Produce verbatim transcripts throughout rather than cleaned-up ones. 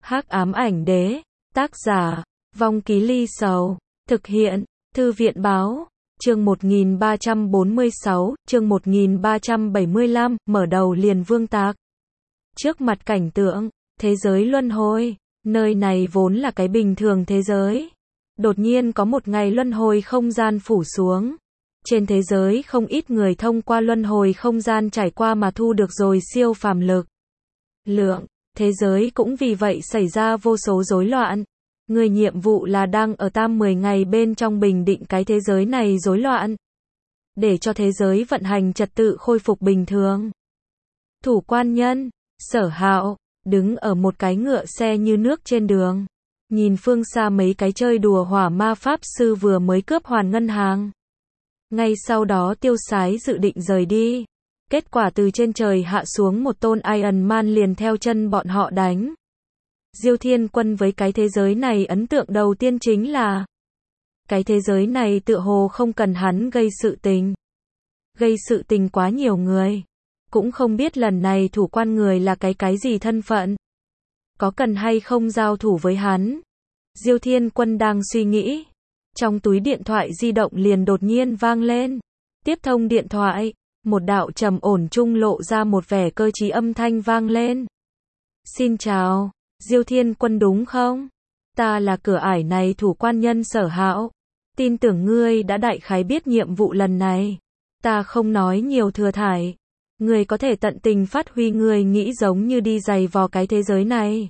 Hắc ám ảnh đế, tác giả, Vong Ký Ly Sầu, thực hiện, Thư viện báo, chương một nghìn ba trăm bốn mươi sáu, chương một nghìn ba trăm bảy mươi lăm, mở đầu liền vương tạc. Trước mặt cảnh tượng, thế giới luân hồi, nơi này vốn là cái bình thường thế giới. Đột nhiên có một ngày luân hồi không gian phủ xuống. Trên thế giới không ít người thông qua luân hồi không gian trải qua mà thu được rồi siêu phàm lực. Lượng, thế giới cũng vì vậy xảy ra vô số rối loạn. Người nhiệm vụ là đang ở tam mười ngày bên trong bình định cái thế giới này rối loạn. Để cho thế giới vận hành trật tự khôi phục bình thường. Thủ quan nhân, Sở Hạo, đứng ở một cái ngựa xe như nước trên đường. Nhìn phương xa mấy cái chơi đùa hỏa ma pháp sư vừa mới cướp hoàn ngân hàng. Ngay sau đó tiêu sái dự định rời đi. Kết quả từ trên trời hạ xuống một tôn Iron Man liền theo chân bọn họ đánh. Diêu Thiên Quân với cái thế giới này ấn tượng đầu tiên chính là cái thế giới này tựa hồ không cần hắn gây sự tình. Gây sự tình quá nhiều người. Cũng không biết lần này thủ quan người là cái cái gì thân phận. Có cần hay không giao thủ với hắn. Diêu Thiên Quân đang suy nghĩ. Trong túi điện thoại di động liền đột nhiên vang lên. Tiếp thông điện thoại. Một đạo trầm ổn trung lộ ra một vẻ cơ trí âm thanh vang lên. Xin chào, Diêu Thiên Quân đúng không? Ta là cửa ải này thủ quan nhân Sở Hạo. Tin tưởng ngươi đã đại khái biết nhiệm vụ lần này. Ta không nói nhiều thừa thải. Ngươi có thể tận tình phát huy ngươi nghĩ giống như đi giày vò cái thế giới này.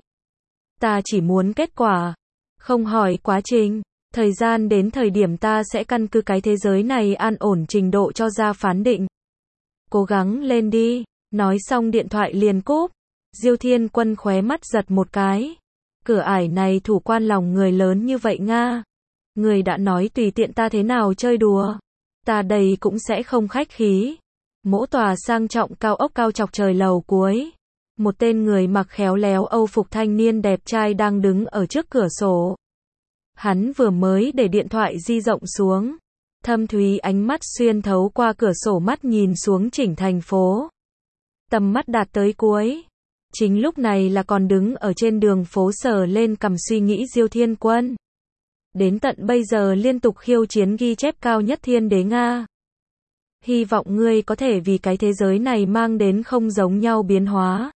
Ta chỉ muốn kết quả. Không hỏi quá trình. Thời gian đến thời điểm ta sẽ căn cứ cái thế giới này an ổn trình độ cho ra phán định. Cố gắng lên đi. Nói xong điện thoại liền cúp. Diêu Thiên Quân khóe mắt giật một cái. Cửa ải này thủ quan lòng người lớn như vậy nga. Người đã nói tùy tiện ta thế nào chơi đùa. Ta đây cũng sẽ không khách khí. Mỗ tòa sang trọng cao ốc cao chọc trời lầu cuối. Một tên người mặc khéo léo Âu phục thanh niên đẹp trai đang đứng ở trước cửa sổ. Hắn vừa mới để điện thoại di rộng xuống. Thâm thúy ánh mắt xuyên thấu qua cửa sổ mắt nhìn xuống chỉnh thành phố. Tầm mắt đạt tới cuối. Chính lúc này là còn đứng ở trên đường phố sờ lên cầm suy nghĩ Diêu Thiên Quân. Đến tận bây giờ liên tục khiêu chiến ghi chép cao nhất thiên đế Nga. Hy vọng ngươi có thể vì cái thế giới này mang đến không giống nhau biến hóa.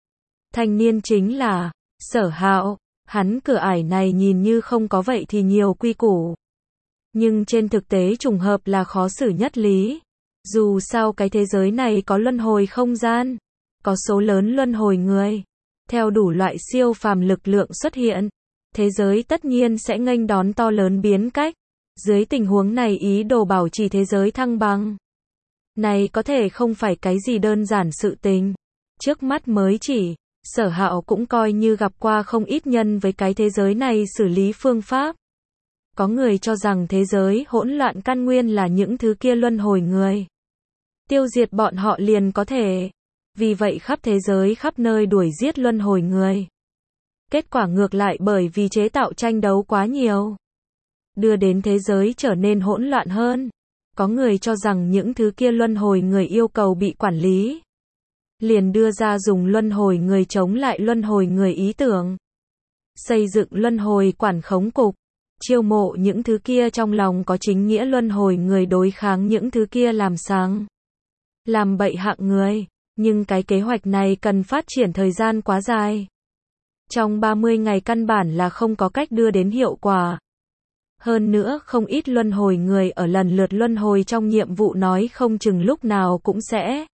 Thanh niên chính là Sở Hạo. Hắn cửa ải này nhìn như không có vậy thì nhiều quy củ. Nhưng trên thực tế trùng hợp là khó xử nhất lý. Dù sao cái thế giới này có luân hồi không gian. Có số lớn luân hồi người. Theo đủ loại siêu phàm lực lượng xuất hiện. Thế giới tất nhiên sẽ nghênh đón to lớn biến cách. Dưới tình huống này ý đồ bảo trì thế giới thăng bằng. Này có thể không phải cái gì đơn giản sự tình. Trước mắt mới chỉ. Sở Hạo cũng coi như gặp qua không ít nhân với cái thế giới này xử lý phương pháp. Có người cho rằng thế giới hỗn loạn căn nguyên là những thứ kia luân hồi người. Tiêu diệt bọn họ liền có thể. Vì vậy khắp thế giới khắp nơi đuổi giết luân hồi người. Kết quả ngược lại bởi vì chế tạo tranh đấu quá nhiều. Đưa đến thế giới trở nên hỗn loạn hơn. Có người cho rằng những thứ kia luân hồi người yêu cầu bị quản lý. Liền đưa ra dùng luân hồi người chống lại luân hồi người ý tưởng. Xây dựng luân hồi quản khống cục. Chiêu mộ những thứ kia trong lòng có chính nghĩa luân hồi người đối kháng những thứ kia làm sáng. Làm bậy hạng người. Nhưng cái kế hoạch này cần phát triển thời gian quá dài. Trong ba mươi ngày căn bản là không có cách đưa đến hiệu quả. Hơn nữa không ít luân hồi người ở lần lượt luân hồi trong nhiệm vụ nói không chừng lúc nào cũng sẽ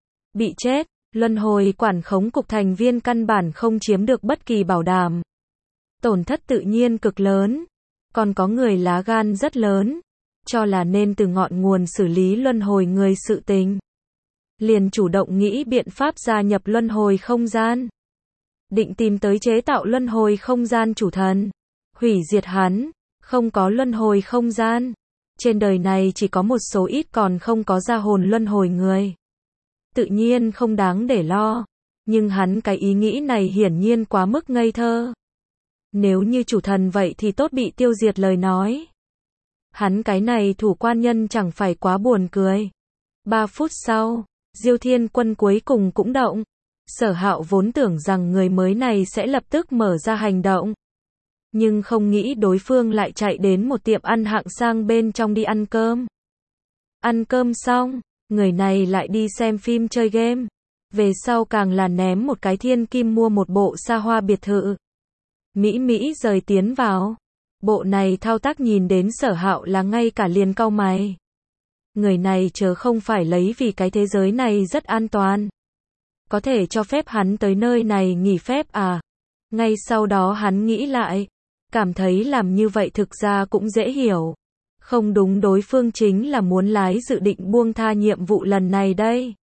bị chết. Luân hồi quản khống cục thành viên căn bản không chiếm được bất kỳ bảo đảm. Tổn thất tự nhiên cực lớn. Còn có người lá gan rất lớn. Cho là nên từ ngọn nguồn xử lý luân hồi người sự tình. Liền chủ động nghĩ biện pháp gia nhập luân hồi không gian. Định tìm tới chế tạo luân hồi không gian chủ thần. Hủy diệt hắn. Không có luân hồi không gian. Trên đời này chỉ có một số ít còn không có ra hồn luân hồi người. Tự nhiên không đáng để lo. Nhưng hắn cái ý nghĩ này hiển nhiên quá mức ngây thơ. Nếu như chủ thần vậy thì tốt bị tiêu diệt lời nói. Hắn cái này thủ quan nhân chẳng phải quá buồn cười. Ba phút sau, Diêu Thiên Quân cuối cùng cũng động. Sở Hạo vốn tưởng rằng người mới này sẽ lập tức mở ra hành động. Nhưng không nghĩ đối phương lại chạy đến một tiệm ăn hạng sang bên trong đi ăn cơm. Ăn cơm xong, người này lại đi xem phim chơi game. Về sau càng là ném một cái thiên kim mua một bộ xa hoa biệt thự. Mỹ Mỹ rời tiến vào. Bộ này thao tác nhìn đến Sở Hạo là ngay cả liền cau mày. Người này chớ không phải lấy vì cái thế giới này rất an toàn. Có thể cho phép hắn tới nơi này nghỉ phép à? Ngay sau đó hắn nghĩ lại. Cảm thấy làm như vậy thực ra cũng dễ hiểu. Không đúng, đối phương chính là muốn lái dự định buông tha nhiệm vụ lần này đây.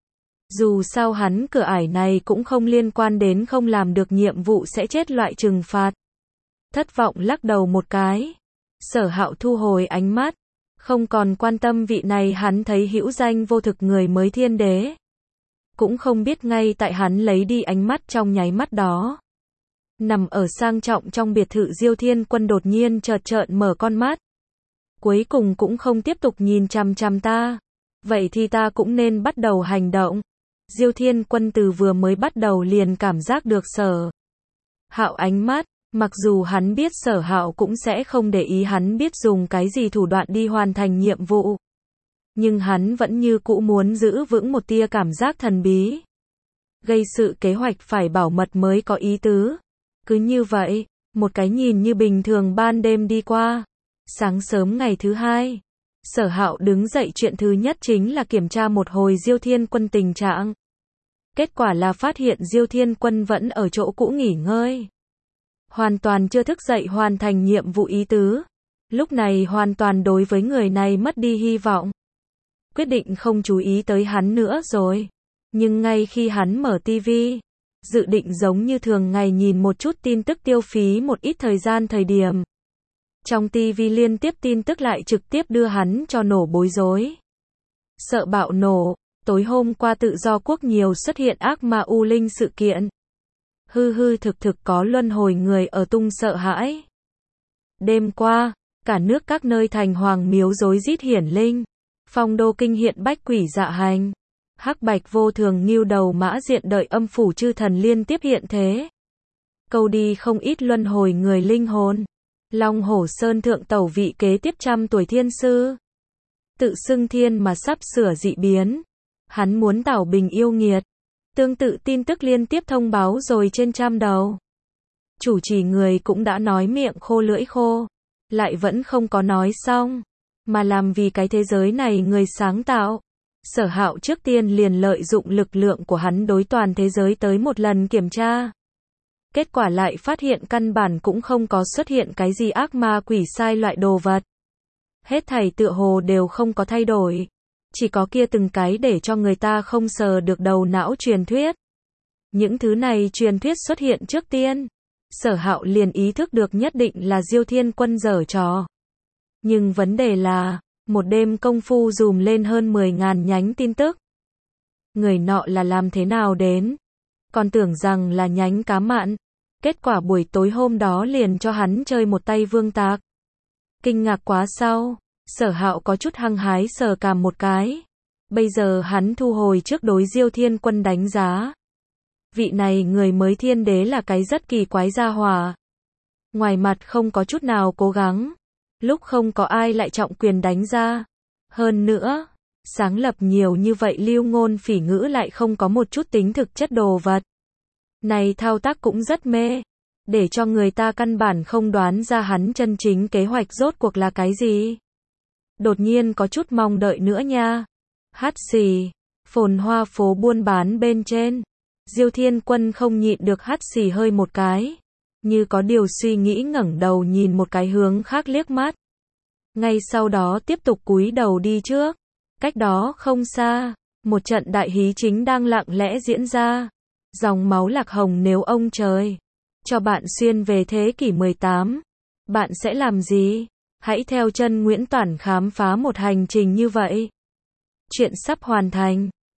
Dù sao hắn cửa ải này cũng không liên quan đến không làm được nhiệm vụ sẽ chết loại trừng phạt. Thất vọng lắc đầu một cái. Sở Hạo thu hồi ánh mắt. Không còn quan tâm vị này hắn thấy hữu danh vô thực người mới thiên đế. Cũng không biết ngay tại hắn lấy đi ánh mắt trong nháy mắt đó. Nằm ở sang trọng trong biệt thự Diêu Thiên Quân đột nhiên chợt trợn mở con mắt. Cuối cùng cũng không tiếp tục nhìn chằm chằm ta. Vậy thì ta cũng nên bắt đầu hành động. Diêu Thiên Quân từ vừa mới bắt đầu liền cảm giác được Sở Hạo ánh mắt. Mặc dù hắn biết Sở Hạo cũng sẽ không để ý hắn biết dùng cái gì thủ đoạn đi hoàn thành nhiệm vụ. Nhưng hắn vẫn như cũ muốn giữ vững một tia cảm giác thần bí. Gây sự kế hoạch phải bảo mật mới có ý tứ. Cứ như vậy, một cái nhìn như bình thường ban đêm đi qua. Sáng sớm ngày thứ hai, Sở Hạo đứng dậy chuyện thứ nhất chính là kiểm tra một hồi Diêu Thiên Quân tình trạng. Kết quả là phát hiện Diêu Thiên Quân vẫn ở chỗ cũ nghỉ ngơi. Hoàn toàn chưa thức dậy hoàn thành nhiệm vụ ý tứ. Lúc này hoàn toàn đối với người này mất đi hy vọng. Quyết định không chú ý tới hắn nữa rồi. Nhưng ngay khi hắn mở tivi, dự định giống như thường ngày nhìn một chút tin tức tiêu phí một ít thời gian thời điểm. Trong tivi liên tiếp tin tức lại trực tiếp đưa hắn cho nổ bối rối. Sợ bạo nổ, tối hôm qua tự do quốc nhiều xuất hiện ác ma u linh sự kiện. Hư hư thực thực có luân hồi người ở tung sợ hãi. Đêm qua, cả nước các nơi thành hoàng miếu rối rít hiển linh. Phong đô kinh hiện bách quỷ dạ hành. Hắc bạch vô thường nghiêu đầu mã diện đợi âm phủ chư thần liên tiếp hiện thế. Câu đi không ít luân hồi người linh hồn. Long Hổ Sơn thượng tẩu vị kế tiếp trăm tuổi thiên sư. Tự xưng thiên mà sắp sửa dị biến. Hắn muốn tảo bình yêu nghiệt. Tương tự tin tức liên tiếp thông báo rồi trên trăm đầu. Chủ trì người cũng đã nói miệng khô lưỡi khô. Lại vẫn không có nói xong. Mà làm vì cái thế giới này người sáng tạo. Sở Hạo trước tiên liền lợi dụng lực lượng của hắn đối toàn thế giới tới một lần kiểm tra. Kết quả lại phát hiện căn bản cũng không có xuất hiện cái gì ác ma quỷ sai loại đồ vật. Hết thảy tựa hồ đều không có thay đổi. Chỉ có kia từng cái để cho người ta không sờ được đầu não truyền thuyết. Những thứ này truyền thuyết xuất hiện trước tiên. Sở Hạo liền ý thức được nhất định là Diêu Thiên Quân giở trò. Nhưng vấn đề là, một đêm công phu dùm lên hơn mười ngàn nhánh tin tức. Người nọ là làm thế nào đến? Còn tưởng rằng là nhánh cá mặn. Kết quả buổi tối hôm đó liền cho hắn chơi một tay vương tạc. Kinh ngạc quá sau, Sở Hạo có chút hăng hái sờ cằm một cái. Bây giờ hắn thu hồi trước đối Diêu Thiên Quân đánh giá. Vị này người mới thiên đế là cái rất kỳ quái gia hỏa. Ngoài mặt không có chút nào cố gắng. Lúc không có ai lại trọng quyền đánh ra. Hơn nữa, sáng lập nhiều như vậy lưu ngôn phỉ ngữ lại không có một chút tính thực chất đồ vật. Này thao tác cũng rất mê. Để cho người ta căn bản không đoán ra hắn chân chính kế hoạch rốt cuộc là cái gì. Đột nhiên có chút mong đợi nữa nha. Hát xì, phồn hoa phố buôn bán bên trên. Diêu Thiên Quân không nhịn được hắt xì hơi một cái. Như có điều suy nghĩ ngẩng đầu nhìn một cái hướng khác liếc mắt. Ngay sau đó tiếp tục cúi đầu đi trước. Cách đó không xa, một trận đại hí chính đang lặng lẽ diễn ra. Dòng máu lạc hồng nếu ông trời cho bạn xuyên về thế kỷ mười tám, bạn sẽ làm gì? Hãy theo chân Nguyễn Toản khám phá một hành trình như vậy. Chuyện sắp hoàn thành.